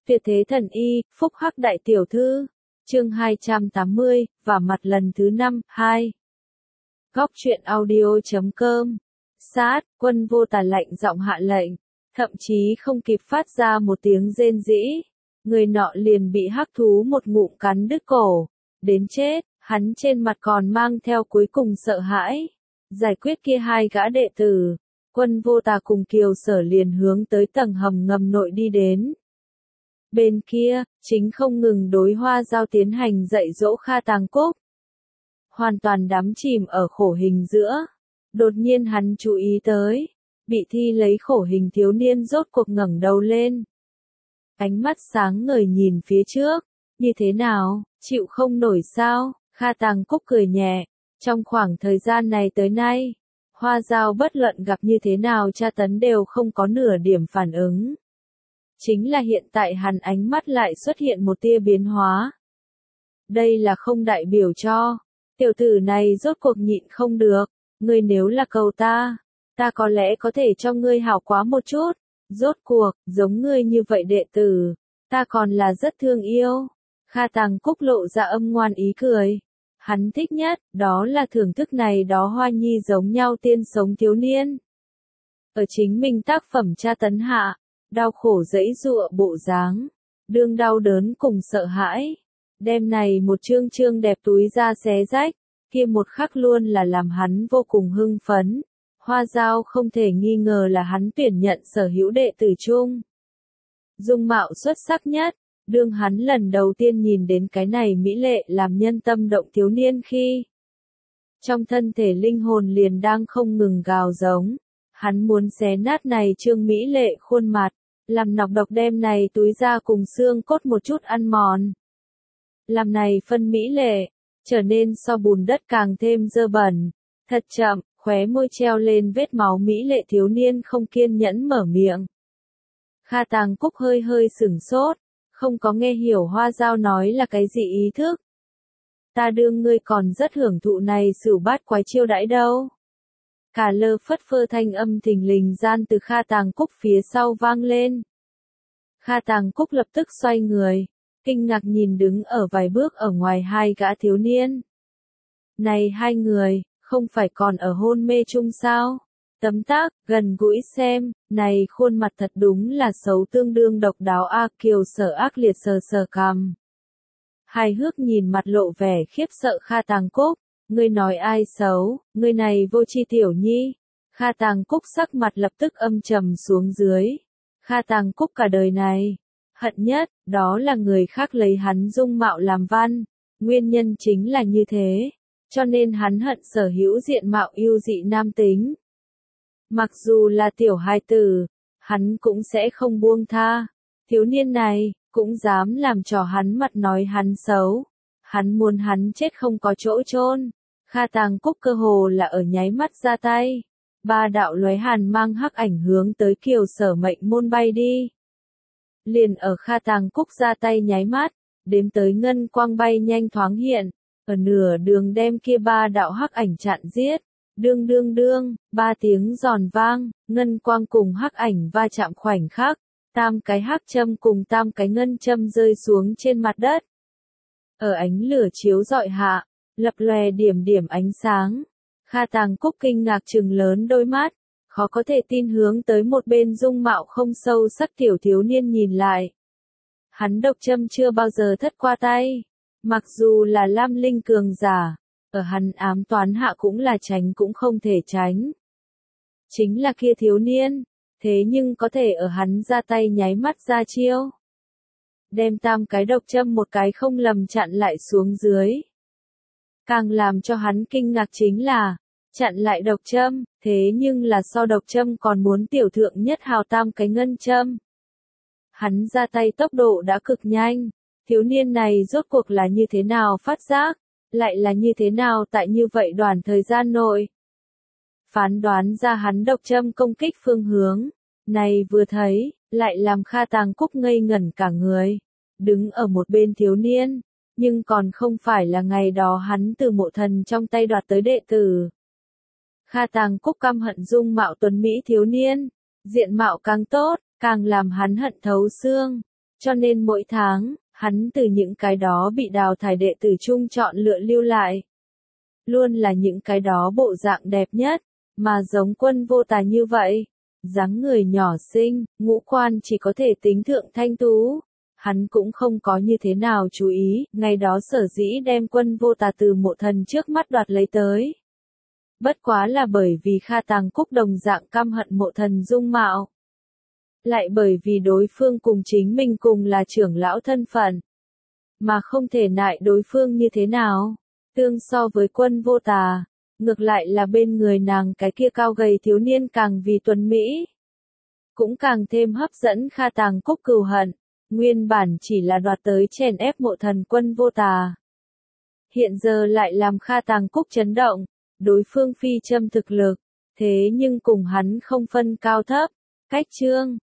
Tuyệt thế thần y, phúc hắc đại tiểu thư. Chương 280, và mặt lần thứ 5, 2. Góc truyện audio.com. Sát, Quân Vô Tà lạnh giọng hạ lệnh, thậm chí không kịp phát ra một tiếng rên rỉ, người nọ liền bị hắc thú một ngụm cắn đứt cổ, đến chết. Hắn trên mặt còn mang theo cuối cùng sợ hãi. Giải quyết kia hai gã đệ tử, Quân Vô Tà cùng Kiều Sở liền hướng tới tầng hầm ngầm nội đi đến. Bên kia, chính không ngừng đối Hoa Dao tiến hành dạy dỗ Kha Tàng Cúc. Hoàn toàn đắm chìm ở khổ hình giữa. Đột nhiên hắn chú ý tới, bị thi lấy khổ hình thiếu niên rốt cuộc ngẩng đầu lên. Ánh mắt sáng ngời nhìn phía trước, như thế nào, chịu không nổi sao? Kha Tàng Cúc cười nhẹ, trong khoảng thời gian này tới nay, Hoa Dao bất luận gặp như thế nào tra tấn đều không có nửa điểm phản ứng. Chính là hiện tại hắn ánh mắt lại xuất hiện một tia biến hóa. Đây là không đại biểu cho, tiểu tử này rốt cuộc nhịn không được, ngươi nếu là cầu ta có lẽ có thể cho ngươi hảo quá một chút, rốt cuộc, giống ngươi như vậy đệ tử, ta còn là rất thương yêu. Kha Tàng Cúc lộ ra âm ngoan ý cười. Hắn thích nhất, đó là thưởng thức này đó hoa nhi giống nhau tiên sống thiếu niên. Ở chính mình tác phẩm tra tấn hạ, đau khổ dẫy dụa bộ dáng, đương đau đớn cùng sợ hãi. Đêm này một chương chương đẹp túi ra xé rách, kia một khắc luôn là làm hắn vô cùng hưng phấn. Hoa Dao không thể nghi ngờ là hắn tuyển nhận sở hữu đệ tử chung. Dung mạo xuất sắc nhất. Đương hắn lần đầu tiên nhìn đến cái này mỹ lệ làm nhân tâm động thiếu niên khi, trong thân thể linh hồn liền đang không ngừng gào giống. Hắn muốn xé nát này trương mỹ lệ khuôn mặt, làm nọc độc đem này túi da cùng xương cốt một chút ăn mòn. Làm này phân mỹ lệ, trở nên so bùn đất càng thêm dơ bẩn. Thật chậm, khóe môi treo lên vết máu mỹ lệ thiếu niên không kiên nhẫn mở miệng. Kha Tàng Cúc hơi hơi sửng sốt. Không có nghe hiểu Hoa Dao nói là cái gì ý thức. Ta đương ngươi còn rất hưởng thụ này sửu bát quái chiêu đãi đâu. Cả lơ phất phơ thanh âm thình lình gian từ Kha Tàng Cúc phía sau vang lên. Kha Tàng Cúc lập tức xoay người, kinh ngạc nhìn đứng ở vài bước ở ngoài hai gã thiếu niên. Này hai người, không phải còn ở hôn mê chung sao? Tấm tắc, gần gũi xem, này khuôn mặt thật đúng là xấu tương đương độc đáo a. Kiều Sở ác liệt sờ sờ cằm. Hài hước nhìn mặt lộ vẻ khiếp sợ Kha Tàng Cúc, ngươi nói ai xấu, ngươi này vô tri tiểu nhi. Kha Tàng Cúc sắc mặt lập tức âm trầm xuống dưới. Kha Tàng Cúc cả đời này, hận nhất, đó là người khác lấy hắn dung mạo làm văn, nguyên nhân chính là như thế, cho nên hắn hận sở hữu diện mạo yêu dị nam tính. Mặc dù là tiểu hài tử, hắn cũng sẽ không buông tha. Thiếu niên này, cũng dám làm trò hắn mặt nói hắn xấu. Hắn muốn hắn chết không có chỗ chôn. Kha Tàng Cúc cơ hồ là ở nháy mắt ra tay. Ba đạo lóe hàn mang hắc ảnh hướng tới Kiều Sở mệnh môn bay đi. Liền ở Kha Tàng Cúc ra tay nháy mắt, đếm tới ngân quang bay nhanh thoáng hiện, ở nửa đường đem kia ba đạo hắc ảnh chặn giết. Đương đương đương, ba tiếng giòn vang, ngân quang cùng hắc ảnh va chạm khoảnh khắc, tam cái hắc châm cùng tam cái ngân châm rơi xuống trên mặt đất. Ở ánh lửa chiếu rọi hạ, lập lòe điểm điểm ánh sáng. Kha Tàng Cúc kinh ngạc trừng lớn đôi mắt, khó có thể tin hướng tới một bên dung mạo không sâu sắc tiểu thiếu niên nhìn lại. Hắn độc châm chưa bao giờ thất qua tay, mặc dù là lam linh cường giả. Ở hắn ám toán hạ cũng là tránh cũng không thể tránh. Chính là kia thiếu niên, thế nhưng có thể ở hắn ra tay nháy mắt ra chiêu. Đem tam cái độc châm một cái không lầm chặn lại xuống dưới. Càng làm cho hắn kinh ngạc chính là, chặn lại độc châm, thế nhưng là so độc châm còn muốn tiểu thượng nhất hào tam cái ngân châm. Hắn ra tay tốc độ đã cực nhanh, thiếu niên này rốt cuộc là như thế nào phát giác? Lại là như thế nào tại như vậy đoạn thời gian nội. Phán đoán ra hắn độc châm công kích phương hướng, này vừa thấy, lại làm Kha Tàng Cúc ngây ngẩn cả người, đứng ở một bên thiếu niên, nhưng còn không phải là ngày đó hắn từ mộ thần trong tay đoạt tới đệ tử. Kha Tàng Cúc căm hận dung mạo tuấn mỹ thiếu niên, diện mạo càng tốt, càng làm hắn hận thấu xương, Cho nên mỗi tháng, hắn từ những cái đó bị đào thải đệ tử chung chọn lựa lưu lại. Luôn là những cái đó bộ dạng đẹp nhất, mà giống Quân Vô Tà như vậy. Dáng người nhỏ xinh, ngũ quan chỉ có thể tính thượng thanh tú. Hắn cũng không có như thế nào chú ý, ngày đó sở dĩ đem Quân Vô Tà từ Mộ Thần trước mắt đoạt lấy tới. Bất quá là bởi vì Kha Tàng Cúc đồng dạng căm hận Mộ Thần dung mạo. Lại bởi vì đối phương cùng chính mình cùng là trưởng lão thân phận. Mà không thể nại đối phương như thế nào. Tương so với Quân Vô Tà, ngược lại là bên người nàng cái kia cao gầy thiếu niên càng vì tuấn mỹ. Cũng càng thêm hấp dẫn Kha Tàng Cúc cừu hận. Nguyên bản chỉ là đoạt tới chèn ép Mộ Thần Quân Vô Tà. Hiện giờ lại làm Kha Tàng Cúc chấn động. Đối phương phi châm thực lực. Thế nhưng cùng hắn không phân cao thấp. Cách chương